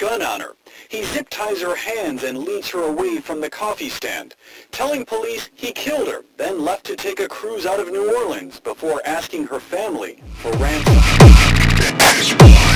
gun on her. He zip ties her hands and leads her away from the coffee stand, telling police he killed her, then left to take a cruise out of New Orleans before asking her family for ransom.